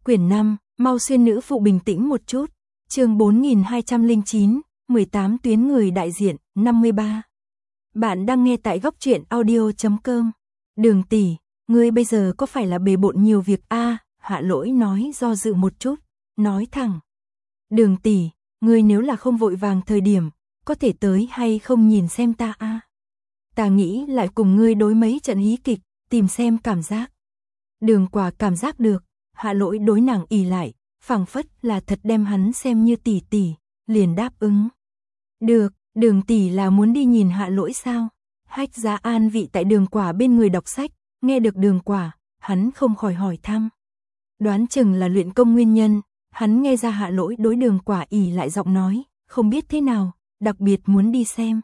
Quyển 5, mau xuyên nữ phụ bình tĩnh một chút. Chương 4209, 18 tuyến người đại diện, 53. Bạn đang nghe tại góc truyện audio.com. Đường tỷ, ngươi bây giờ có phải là bề bộn nhiều việc a? Hạ Lỗi nói do dự một chút, nói thẳng. Đường tỷ, ngươi nếu là không vội vàng thời điểm, có thể tới hay không nhìn xem ta a? Ta nghĩ lại cùng ngươi đối mấy trận hí kịch, tìm xem cảm giác. Đường Quả cảm giác được, Hạ Lỗi đối nàng ỷ lại, phảng phất là thật đem hắn xem như tỷ tỷ, liền đáp ứng. Được, Đường tỷ là muốn đi nhìn Hạ Lỗi sao? Hách Giá an vị tại Đường Quả bên người đọc sách, nghe được Đường Quả, hắn không khỏi hỏi thăm. Đoán chừng là luyện công nguyên nhân, hắn nghe ra Hạ Lỗi đối Đường Quả ỷ lại giọng nói, không biết thế nào, đặc biệt muốn đi xem.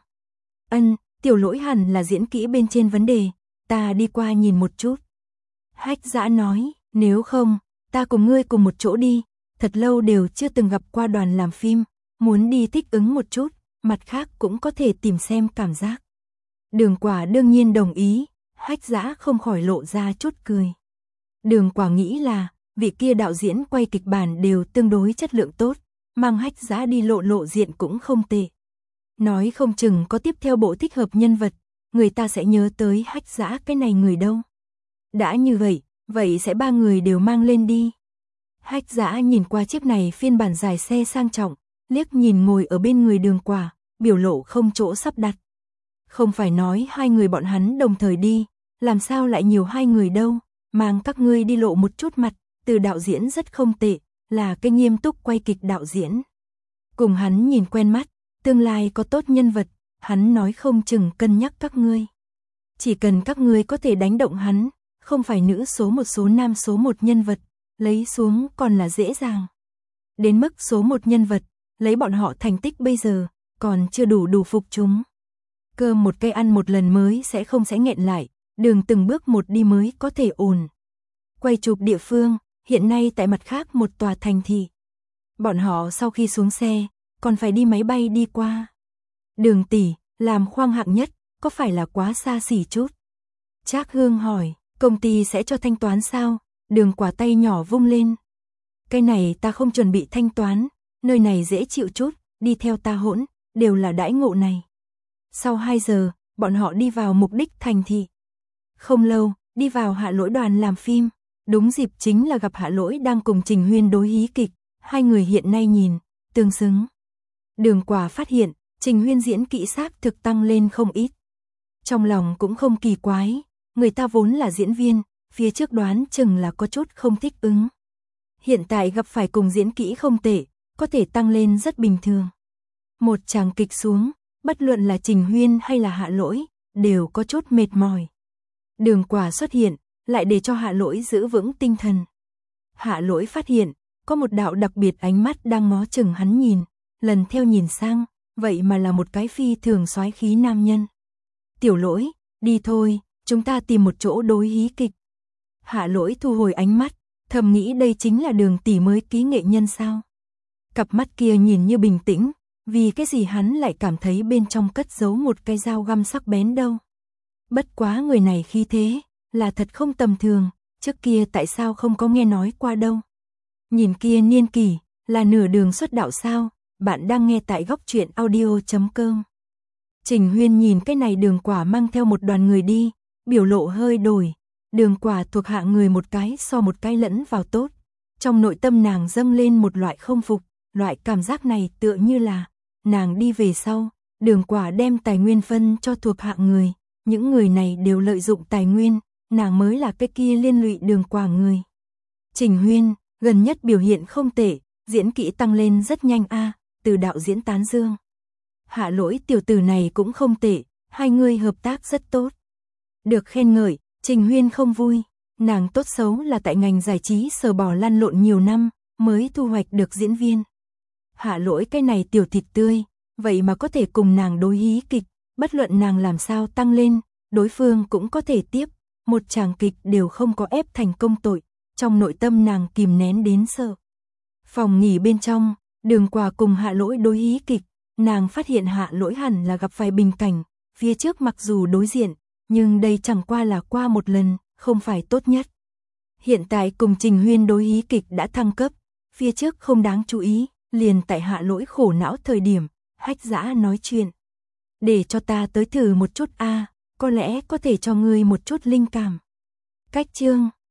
Tiểu Lỗi hẳn là diễn kỹ bên trên vấn đề, ta đi qua nhìn một chút. Hách Dã nói, nếu không, ta cùng ngươi cùng một chỗ đi, thật lâu đều chưa từng gặp qua đoàn làm phim, muốn đi thích ứng một chút, mặt khác cũng có thể tìm xem cảm giác. Đường Quả đương nhiên đồng ý, Hách Dã không khỏi lộ ra chút cười. Đường Quả nghĩ là, vị kia đạo diễn quay kịch bản đều tương đối chất lượng tốt, mang Hách Dã đi lộ diện cũng không tệ. Nói không chừng có tiếp theo bộ thích hợp nhân vật, người ta sẽ nhớ tới Hách Dã cái này người đâu. Đã như vậy sẽ ba người đều mang lên đi. Hách Dã nhìn qua chiếc này phiên bản dài xe sang trọng, liếc nhìn ngồi ở bên người Đường Quả, biểu lộ không chỗ sắp đặt. Không phải nói hai người bọn hắn đồng thời đi, làm sao lại nhiều hai người đâu, mang các ngươi đi lộ một chút mặt, từ đạo diễn rất không tệ, là cái nghiêm túc quay kịch đạo diễn. Cùng hắn nhìn quen mắt, tương lai có tốt nhân vật, hắn nói không chừng cân nhắc các ngươi. Chỉ cần các ngươi có thể đánh động hắn, không phải nữ số một số nam số một nhân vật, lấy xuống còn là dễ dàng. Đến mức số một nhân vật, lấy bọn họ thành tích bây giờ, còn chưa đủ phục chúng. Cơm một cây ăn một lần mới sẽ nghẹn lại, đường từng bước một đi mới có thể ổn. Quay chụp địa phương, hiện nay tại mặt khác một tòa thành thị. Bọn họ sau khi xuống xe, còn phải đi máy bay đi qua. Đường tỷ, làm khoang hạng nhất, có phải là quá xa xỉ chút? Trác Hương hỏi, công ty sẽ cho thanh toán sao? Đường Quả tay nhỏ vung lên. Cái này ta không chuẩn bị thanh toán, nơi này dễ chịu chút, đi theo ta hỗn, đều là đãi ngộ này. Sau 2 giờ, bọn họ đi vào mục đích thành thị. Không lâu, đi vào Hạ Lỗi đoàn làm phim, đúng dịp chính là gặp Hạ Lỗi đang cùng Trình Huyên đối hí kịch, hai người hiện nay nhìn, tương xứng. Đường Quả phát hiện, Trình Huyên diễn kỹ xác thực tăng lên không ít. Trong lòng cũng không kỳ quái, người ta vốn là diễn viên, phía trước đoán chừng là có chút không thích ứng. Hiện tại gặp phải cùng diễn kỹ không tệ, có thể tăng lên rất bình thường. Một tràng kịch xuống, bất luận là Trình Huyên hay là Hạ Lỗi, đều có chút mệt mỏi. Đường Quả xuất hiện, lại để cho Hạ Lỗi giữ vững tinh thần. Hạ Lỗi phát hiện, có một đạo đặc biệt ánh mắt đang ngó chừng hắn nhìn, lần theo nhìn sang, vậy mà là một cái phi thường soái khí nam nhân. Tiểu Lỗi, đi thôi, chúng ta tìm một chỗ đối hí kịch. Hạ Lỗi thu hồi ánh mắt, thầm nghĩ đây chính là Đường tỷ mới ký nghệ nhân sao. Cặp mắt kia nhìn như bình tĩnh, vì cái gì hắn lại cảm thấy bên trong cất giấu một cái dao găm sắc bén đâu. Bất quá người này khí thế, là thật không tầm thường, trước kia tại sao không có nghe nói qua đâu. Nhìn kia niên kỷ, là nửa đường xuất đạo sao, bạn đang nghe tại góc truyện audio.com. Trình Huyên nhìn cái này Đường Quả mang theo một đoàn người đi, biểu lộ hơi đổi. Đường Quả thuộc hạ người một cái so một cái lẫn vào tốt. Trong nội tâm nàng dâng lên một loại không phục, loại cảm giác này tựa như là, nàng đi về sau, Đường Quả đem tài nguyên phân cho thuộc hạ người, những người này đều lợi dụng tài nguyên, nàng mới là cái kia liên lụy Đường Quả người. Trình Huyên, gần nhất biểu hiện không tệ, diễn kỹ tăng lên rất nhanh a, từ đạo diễn tán dương. Hạ Lỗi tiểu tử này cũng không tệ, hai người hợp tác rất tốt. Được khen ngợi, Trình Huyên không vui, nàng tốt xấu là tại ngành giải trí sờ bò lăn lộn nhiều năm, mới thu hoạch được diễn viên. Hạ Lỗi cái này tiểu thịt tươi, vậy mà có thể cùng nàng đối hí kịch, bất luận nàng làm sao tăng lên, đối phương cũng có thể tiếp, một tràng kịch đều không có ép thành công tội, trong nội tâm nàng kìm nén đến sợ. Phòng nghỉ bên trong, Đường Quả cùng Hạ Lỗi đối hí kịch, nàng phát hiện Hạ Lỗi hẳn là gặp phải bình cảnh, phía trước mặc dù đối diện, nhưng đây chẳng qua là qua một lần, không phải tốt nhất. Hiện tại cùng Trình Huyên đối hí kịch đã thăng cấp, phía trước không đáng chú ý, liền tại hạ lỗi khổ não thời điểm, Hách Dã nói chuyện. Để cho ta tới thử một chút a, có lẽ có thể cho ngươi một chút linh cảm. Cách chương